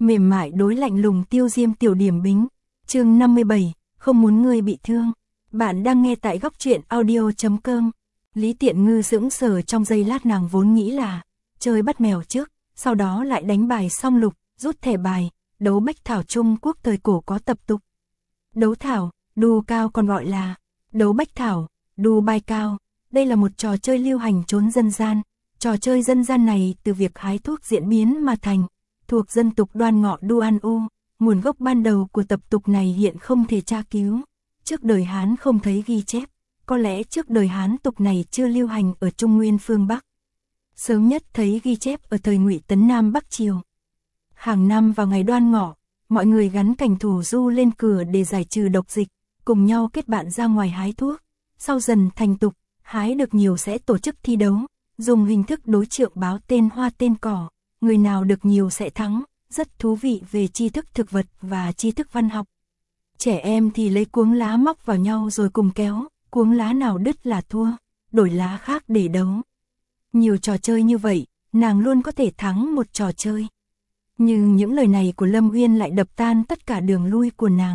mềm mại đối lạnh lùng tiêu diêm tiểu điểm bính. Chương 57, không muốn ngươi bị thương. Bạn đang nghe tại góc truyện audio.com. Lý Tiện Ngư sững sờ trong giây lát, nàng vốn nghĩ là chơi bắt mèo trước, sau đó lại đánh bài song lục, rút thẻ bài, đấu bách thảo. Trung Quốc thời cổ có tập tục. Đấu thảo, đu cao còn gọi là đấu bách thảo, đu bai cao. Đây là một trò chơi lưu hành trốn dân gian. Trò chơi dân gian này từ việc hái thuốc diễn biến mà thành, thuộc dân tục Đoan Ngọ Đu An U. Nguồn gốc ban đầu của tập tục này hiện không thể tra cứu. Trước đời Hán không thấy ghi chép, có lẽ trước đời Hán tục này chưa lưu hành ở Trung Nguyên phương Bắc. Sớm nhất thấy ghi chép ở thời Ngụy Tấn Nam Bắc Triều. Hàng năm vào ngày Đoan Ngọ, mọi người gắn cành thủ du lên cửa để giải trừ độc dịch, cùng nhau kết bạn ra ngoài hái thuốc. Sau dần thành tục, hái được nhiều sẽ tổ chức thi đấu, dùng hình thức đối trượng báo tên hoa tên cỏ, người nào được nhiều sẽ thắng, rất thú vị về tri thức thực vật và tri thức văn học. Trẻ em thì lấy cuống lá móc vào nhau rồi cùng kéo, cuống lá nào đứt là thua, đổi lá khác để đấu. Nhiều trò chơi như vậy, nàng luôn có thể thắng một trò chơi. Nhưng những lời này của Lâm Uyên lại đập tan tất cả đường lui của nàng.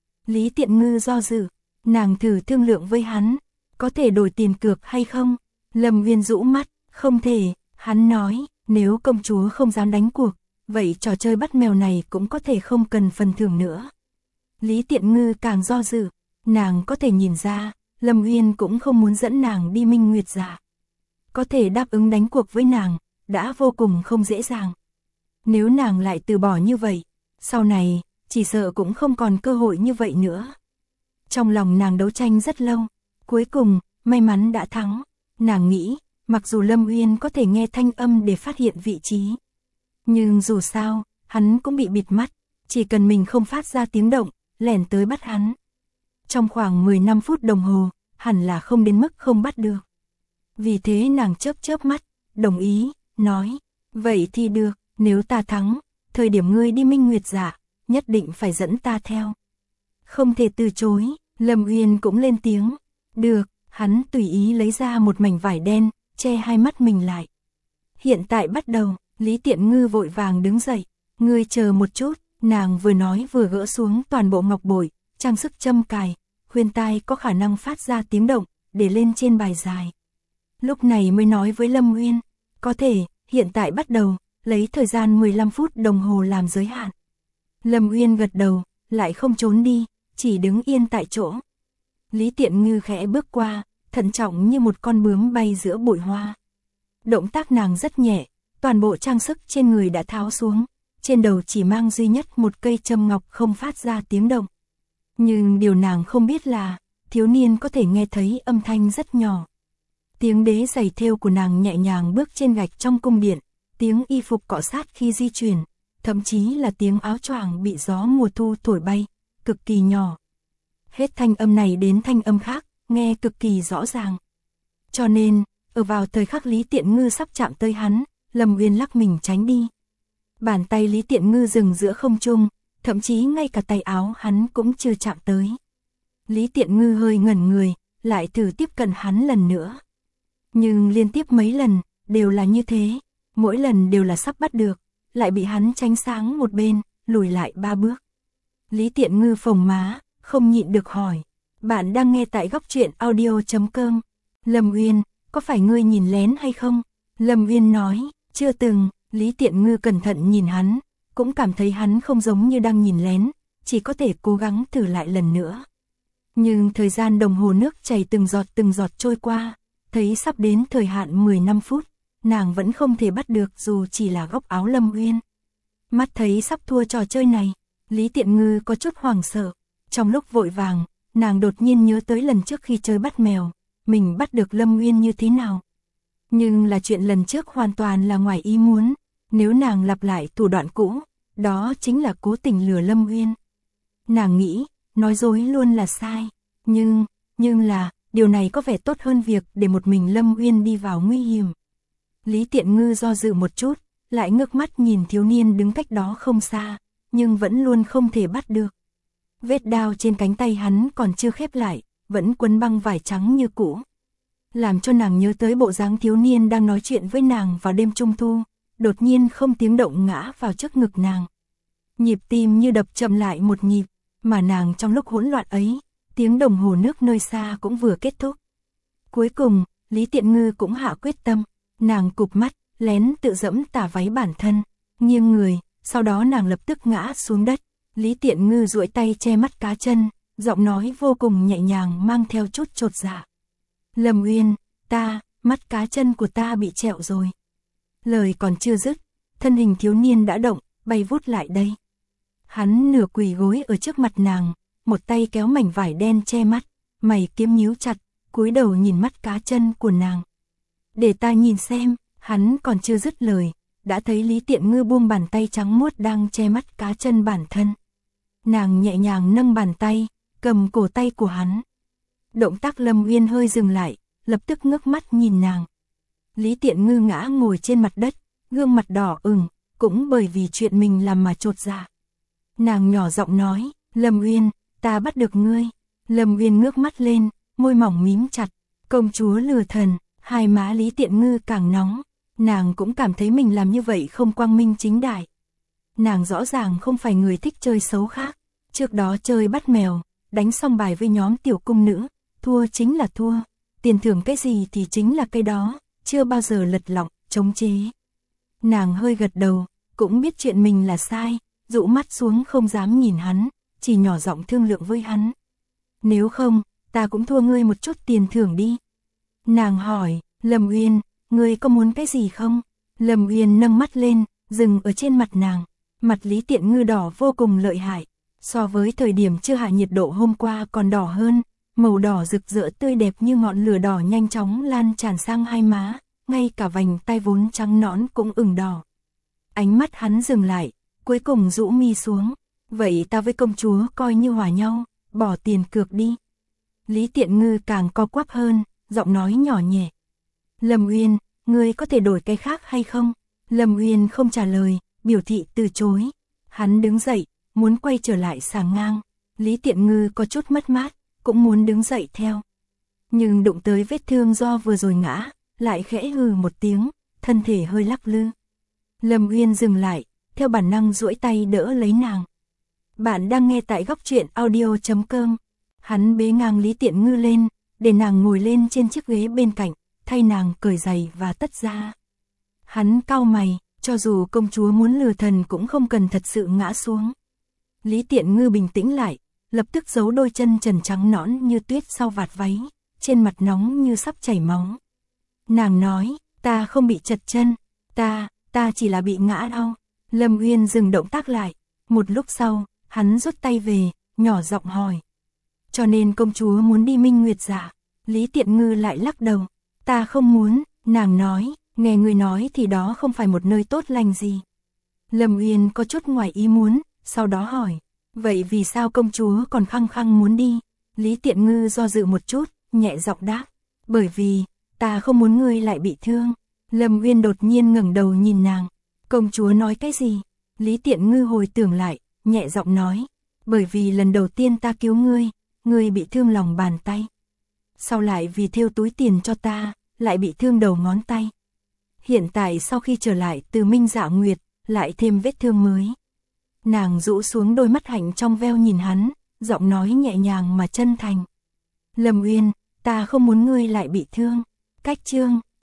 Lý Tiện Ngư do dự, nàng thử thương lượng với hắn, có thể đổi tiền cược hay không? Lâm Uyên rũ mắt, không thể. Hắn nói, nếu công chúa không dám đánh cuộc, vậy trò chơi bắt mèo này cũng có thể không cần phần thưởng nữa. Lý Tiện Ngư càng do dự, nàng có thể nhìn ra, Lâm Uyên cũng không muốn dẫn nàng đi Minh Nguyệt Dạ. Có thể đáp ứng đánh cuộc với nàng, đã vô cùng không dễ dàng. Nếu nàng lại từ bỏ như vậy, sau này, chỉ sợ cũng không còn cơ hội như vậy nữa. Trong lòng nàng đấu tranh rất lâu, cuối cùng, may mắn đã thắng. Nàng nghĩ, mặc dù Lâm Uyên có thể nghe thanh âm để phát hiện vị trí, nhưng dù sao, hắn cũng bị bịt mắt, chỉ cần mình không phát ra tiếng động, lẻn tới bắt hắn. Trong khoảng 15 phút đồng hồ, hẳn là không đến mức không bắt được. Vì thế nàng chớp mắt, đồng ý, nói, vậy thì được, nếu ta thắng, thời điểm ngươi đi Minh Nguyệt Dạ, nhất định phải dẫn ta theo. Không thể từ chối. Lâm Uyên cũng lên tiếng, được. Hắn tùy ý lấy ra một mảnh vải đen, che hai mắt mình lại. Hiện tại bắt đầu. Lý Tiện Ngư vội vàng đứng dậy, ngươi chờ một chút. Nàng vừa nói vừa gỡ xuống toàn bộ ngọc bội, trang sức châm cài, khuyên tai có khả năng phát ra tiếng động, để lên trên bài dài. Lúc này mới nói với Lâm Uyên, có thể, hiện tại bắt đầu, lấy thời gian 15 phút đồng hồ làm giới hạn. Lâm Uyên gật đầu, lại không trốn đi, chỉ đứng yên tại chỗ. Lý Tiện Ngư khẽ bước qua, thận trọng như một con bướm bay giữa bụi hoa. Động tác nàng rất nhẹ, toàn bộ trang sức trên người đã tháo xuống, trên đầu chỉ mang duy nhất một cây châm ngọc không phát ra tiếng động. Nhưng điều nàng không biết là, thiếu niên có thể nghe thấy âm thanh rất nhỏ. Tiếng đế giày thêu của nàng nhẹ nhàng bước trên gạch trong cung điện, tiếng y phục cọ sát khi di chuyển, thậm chí là tiếng áo choàng bị gió mùa thu thổi bay, cực kỳ nhỏ. Hết thanh âm này đến thanh âm khác, nghe cực kỳ rõ ràng. Cho nên, ở vào thời khắc Lý Tiện Ngư sắp chạm tới hắn, Lâm Uyên lắc mình tránh đi. Bàn tay Lý Tiện Ngư dừng giữa không trung, thậm chí ngay cả tay áo hắn cũng chưa chạm tới. Lý Tiện Ngư hơi ngẩn người, lại thử tiếp cận hắn lần nữa. Nhưng liên tiếp mấy lần, đều là như thế, mỗi lần đều là sắp bắt được, lại bị hắn tránh sáng một bên, lùi lại 3 bước. Lý Tiện Ngư phồng má, không nhịn được hỏi, bạn đang nghe tại góc truyện audio.com. Lâm Uyên, có phải ngươi nhìn lén hay không? Lâm Uyên nói, chưa từng. Lý Tiện Ngư cẩn thận nhìn hắn, cũng cảm thấy hắn không giống như đang nhìn lén, chỉ có thể cố gắng thử lại lần nữa. Nhưng thời gian đồng hồ nước chảy từng giọt trôi qua, thấy sắp đến thời hạn 15 phút, nàng vẫn không thể bắt được dù chỉ là góc áo Lâm Uyên. Mắt thấy sắp thua trò chơi này, Lý Tiện Ngư có chút hoảng sợ. Trong lúc vội vàng, nàng đột nhiên nhớ tới lần trước khi chơi bắt mèo, mình bắt được Lâm Uyên như thế nào. Nhưng là chuyện lần trước hoàn toàn là ngoài ý muốn, nếu nàng lặp lại thủ đoạn cũ, đó chính là cố tình lừa Lâm Uyên. Nàng nghĩ, nói dối luôn là sai, nhưng là, điều này có vẻ tốt hơn việc để một mình Lâm Uyên đi vào nguy hiểm. Lý Tiện Ngư do dự một chút, lại ngước mắt nhìn thiếu niên đứng cách đó không xa, nhưng vẫn luôn không thể bắt được. Vết đao trên cánh tay hắn còn chưa khép lại, vẫn quấn băng vải trắng như cũ. Làm cho nàng nhớ tới bộ dáng thiếu niên đang nói chuyện với nàng vào đêm trung thu, đột nhiên không tiếng động ngã vào trước ngực nàng. Nhịp tim như đập chậm lại một nhịp, mà nàng trong lúc hỗn loạn ấy, tiếng đồng hồ nước nơi xa cũng vừa kết thúc. Cuối cùng, Lý Tiện Ngư cũng hạ quyết tâm, nàng cụp mắt, lén tự dẫm tà váy bản thân, nghiêng người, sau đó nàng lập tức ngã xuống đất. Lý Tiện Ngư duỗi tay che mắt cá chân, giọng nói vô cùng nhẹ nhàng mang theo chút chột dạ. Lâm Uyên, mắt cá chân của ta bị trẹo rồi. Lời còn chưa dứt, thân hình thiếu niên đã động, bay vút lại đây. Hắn nửa quỳ gối ở trước mặt nàng, một tay kéo mảnh vải đen che mắt, mày kiếm nhíu chặt, cúi đầu nhìn mắt cá chân của nàng. Để ta nhìn xem, hắn còn chưa dứt lời, đã thấy Lý Tiện Ngư buông bàn tay trắng muốt đang che mắt cá chân bản thân. Nàng nhẹ nhàng nâng bàn tay, cầm cổ tay của hắn. Động tác Lâm Uyên hơi dừng lại, lập tức ngước mắt nhìn nàng. Lý Tiện Ngư ngã ngồi trên mặt đất, gương mặt đỏ ửng, cũng bởi vì chuyện mình làm mà chột dạ. Nàng nhỏ giọng nói, Lâm Uyên, ta bắt được ngươi. Lâm Uyên ngước mắt lên, môi mỏng mím chặt, công chúa lừa thần, hai má Lý Tiện Ngư càng nóng. Nàng cũng cảm thấy mình làm như vậy không quang minh chính đại. Nàng rõ ràng không phải người thích chơi xấu khác. Trước đó chơi bắt mèo, đánh xong bài với nhóm tiểu cung nữ, thua chính là thua, tiền thưởng cái gì thì chính là cái đó, chưa bao giờ lật lọng, chống chế. Nàng hơi gật đầu, cũng biết chuyện mình là sai, dụ mắt xuống không dám nhìn hắn, chỉ nhỏ giọng thương lượng với hắn. Nếu không, ta cũng thua ngươi một chút tiền thưởng đi. Nàng hỏi, Lâm Uyên, ngươi có muốn cái gì không? Lâm Uyên nâng mắt lên, dừng ở trên mặt nàng. Mặt Lý Tiện Ngư đỏ vô cùng lợi hại. So với thời điểm chưa hạ nhiệt độ hôm qua còn đỏ hơn. Màu đỏ rực rỡ tươi đẹp như ngọn lửa đỏ nhanh chóng lan tràn sang hai má. Ngay cả vành tai vốn trắng nõn cũng ửng đỏ. Ánh mắt hắn dừng lại, cuối cùng rũ mi xuống. Vậy ta với công chúa coi như hòa nhau, bỏ tiền cược đi. Lý Tiện Ngư càng co quắp hơn, giọng nói nhỏ nhẹ. Lâm Uyên, ngươi có thể đổi cái khác hay không? Lâm Uyên không trả lời, biểu thị từ chối. Hắn đứng dậy, muốn quay trở lại sàng ngang. Lý Tiện Ngư có chút mất mát, cũng muốn đứng dậy theo. Nhưng đụng tới vết thương do vừa rồi ngã, lại khẽ hừ một tiếng, thân thể hơi lắc lư. Lâm Uyên dừng lại, theo bản năng duỗi tay đỡ lấy nàng. Bạn đang nghe tại góc truyện audio.com. Hắn bế ngang Lý Tiện Ngư lên, để nàng ngồi lên trên chiếc ghế bên cạnh, thay nàng cởi giày và tất ra. Hắn cau mày, cho dù công chúa muốn lừa thần cũng không cần thật sự ngã xuống. Lý Tiện Ngư bình tĩnh lại, lập tức giấu đôi chân trần trắng nõn như tuyết sau vạt váy, trên mặt nóng như sắp chảy máu. Nàng nói, ta không bị chật chân, ta chỉ là bị ngã đau. Lâm Uyên dừng động tác lại, một lúc sau, hắn rút tay về, nhỏ giọng hỏi. Cho nên công chúa muốn đi Minh Nguyệt Dạ. Lý Tiện Ngư lại lắc đầu. Ta không muốn, nàng nói, nghe người nói thì đó không phải một nơi tốt lành gì. Lâm Uyên có chút ngoài ý muốn, sau đó hỏi. Vậy vì sao công chúa còn khăng khăng muốn đi? Lý Tiện Ngư do dự một chút, nhẹ giọng đáp. Bởi vì, ta không muốn ngươi lại bị thương. Lâm Uyên đột nhiên ngẩng đầu nhìn nàng. Công chúa nói cái gì? Lý Tiện Ngư hồi tưởng lại, nhẹ giọng nói. Bởi vì lần đầu tiên ta cứu ngươi bị thương lòng bàn tay. Sau lại vì thêu túi tiền cho ta, lại bị thương đầu ngón tay. Hiện tại sau khi trở lại từ Minh Dạ Nguyệt, lại thêm vết thương mới. Nàng rũ xuống đôi mắt hạnh trong veo nhìn hắn, giọng nói nhẹ nhàng mà chân thành. Lâm Uyên, ta không muốn ngươi lại bị thương. Cách chương